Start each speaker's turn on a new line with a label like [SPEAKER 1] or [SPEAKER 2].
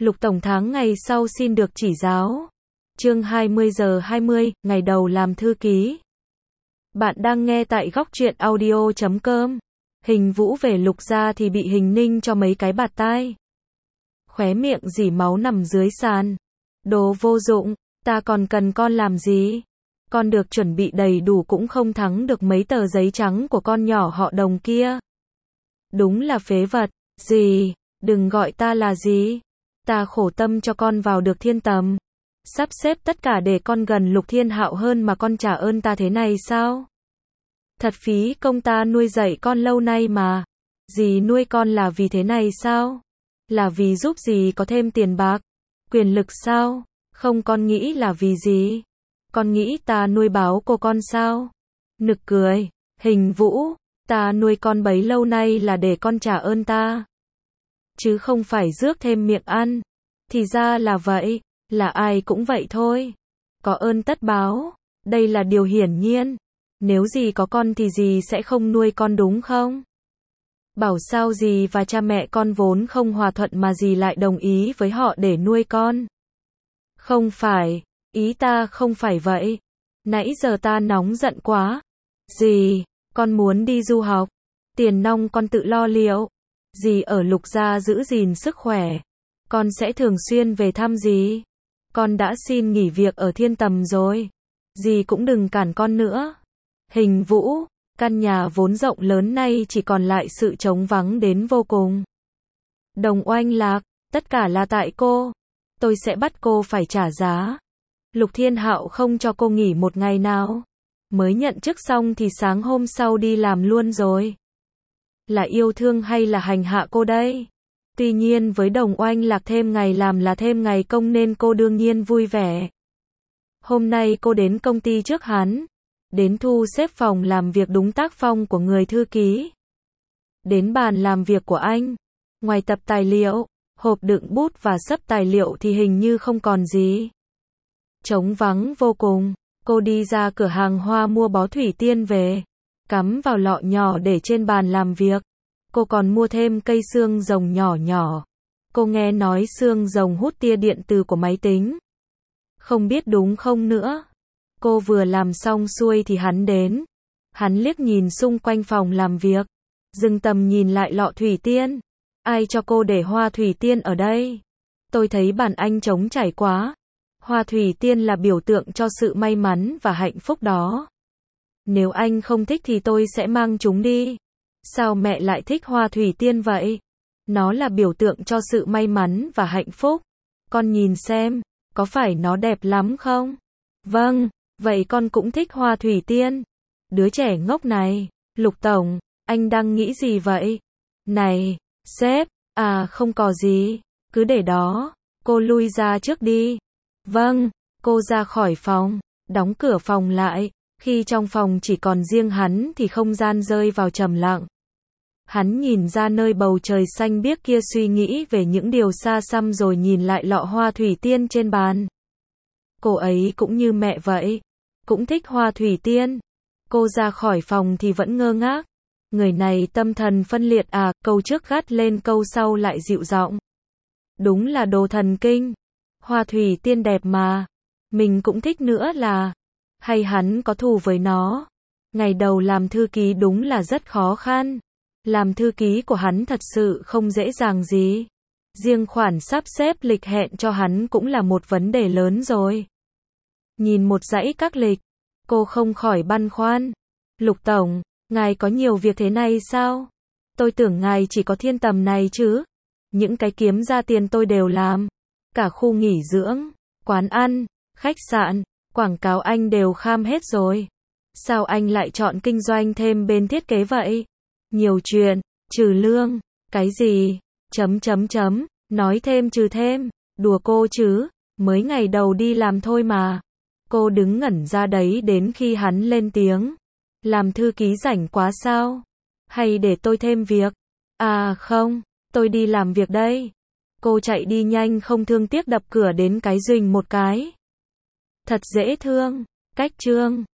[SPEAKER 1] Lục Tổng tháng ngày sau xin được chỉ giáo. Chương 20:20, ngày đầu làm thư ký. Bạn đang nghe tại góc truyện audio.com. Hình Vũ về Lục gia thì bị Hình Ninh cho mấy cái bạt tai. Khóe miệng rỉ máu nằm dưới sàn. Đồ vô dụng, ta còn cần con làm gì? Con được chuẩn bị đầy đủ cũng không thắng được mấy tờ giấy trắng của con nhỏ họ Đồng kia. Đúng là phế vật. Gì? Đừng gọi ta là gì. Ta khổ tâm cho con vào được thiên tầm. Sắp xếp tất cả để con gần Lục Thiên Hạo hơn mà con trả ơn ta thế này sao? Thật phí công ta nuôi dạy con lâu nay mà. Dì nuôi con là vì thế này sao? Là vì giúp dì có thêm tiền bạc, quyền lực sao? Không, con nghĩ là vì gì? Con nghĩ ta nuôi báo cô con sao? Nực cười. Hình Vũ, ta nuôi con bấy lâu nay là để con trả ơn ta, chứ không phải rước thêm miệng ăn. Thì ra là vậy, là ai cũng vậy thôi. Có ơn tất báo, đây là điều hiển nhiên. Nếu dì có con thì dì sẽ không nuôi con đúng không? Bảo sao dì và cha mẹ con vốn không hòa thuận mà dì lại đồng ý với họ để nuôi con? Không phải, ý ta không phải vậy. Nãy giờ ta nóng giận quá. Dì, con muốn đi du học. Tiền nong con tự lo liệu. Dì ở Lục gia giữ gìn sức khỏe. Con sẽ thường xuyên về thăm dì. Con đã xin nghỉ việc ở thiên tầm rồi. Dì cũng đừng cản con nữa. Hình Vũ, căn nhà vốn rộng lớn nay chỉ còn lại sự trống vắng đến vô cùng. Đồng Oanh Lạc, tất cả là tại cô. Tôi sẽ bắt cô phải trả giá. Lục Thiên Hạo không cho cô nghỉ một ngày nào. Mới nhận chức xong thì sáng hôm sau đi làm luôn rồi. Là yêu thương hay là hành hạ cô đây? Tuy nhiên với Đồng Oanh Lạc thêm ngày làm là thêm ngày công nên cô đương nhiên vui vẻ. Hôm nay cô đến công ty trước hắn. Đến thu xếp phòng làm việc đúng tác phong của người thư ký. Đến bàn làm việc của anh. Ngoài tập tài liệu, hộp đựng bút và xấp tài liệu thì hình như không còn gì. Trống vắng vô cùng. Cô đi ra cửa hàng hoa mua bó thủy tiên về. Cắm vào lọ nhỏ để trên bàn làm việc. Cô còn mua thêm cây xương rồng nhỏ nhỏ. Cô nghe nói xương rồng hút tia điện từ của máy tính. Không biết đúng không nữa. Cô vừa làm xong xuôi thì hắn đến. Hắn liếc nhìn xung quanh phòng làm việc. Dừng tầm nhìn lại lọ thủy tiên. Ai cho cô để hoa thủy tiên ở đây? Tôi thấy bàn anh trống trải quá. Hoa thủy tiên là biểu tượng cho sự may mắn và hạnh phúc đó. Nếu anh không thích thì tôi sẽ mang chúng đi. Sao mẹ lại thích hoa thủy tiên vậy? Nó là biểu tượng cho sự may mắn và hạnh phúc. Con nhìn xem, có phải nó đẹp lắm không? Vâng, vậy con cũng thích hoa thủy tiên. Đứa trẻ ngốc này. Lục Tổng, anh đang nghĩ gì vậy? Này, sếp, không có gì, cứ để đó. Cô lui ra trước đi. Vâng, cô ra khỏi phòng, đóng cửa phòng lại. Khi trong phòng chỉ còn riêng hắn thì không gian rơi vào trầm lặng. Hắn nhìn ra nơi bầu trời xanh biếc kia suy nghĩ về những điều xa xăm rồi nhìn lại lọ hoa thủy tiên trên bàn. Cô ấy cũng như mẹ vậy, cũng thích hoa thủy tiên. Cô ra khỏi phòng thì vẫn ngơ ngác. Người này tâm thần phân liệt à, câu trước gắt lên câu sau lại dịu giọng. Đúng là đồ thần kinh. Hoa thủy tiên đẹp mà. Mình cũng thích nữa là. Hay hắn có thù với nó? Ngày đầu làm thư ký đúng là rất khó khăn. Làm thư ký của hắn thật sự không dễ dàng gì. Riêng khoản sắp xếp lịch hẹn cho hắn cũng là một vấn đề lớn rồi. Nhìn một dãy các lịch, cô không khỏi băn khoăn. Lục Tổng, ngài có nhiều việc thế này sao? Tôi tưởng ngài chỉ có thiên tầm này chứ. Những cái kiếm ra tiền tôi đều làm. Cả khu nghỉ dưỡng, quán ăn, khách sạn, quảng cáo anh đều kham hết rồi. Sao anh lại chọn kinh doanh thêm bên thiết kế vậy? Nhiều chuyện, trừ lương, cái gì? Nói thêm trừ thêm, đùa cô chứ, mới ngày đầu đi làm thôi mà. Cô đứng ngẩn ra đấy đến khi hắn lên tiếng. Làm thư ký rảnh quá sao? Hay để tôi thêm việc? Không, tôi đi làm việc đây. Cô chạy đi nhanh không thương tiếc đập cửa đến cái rình một cái. Thật dễ thương, cách trương.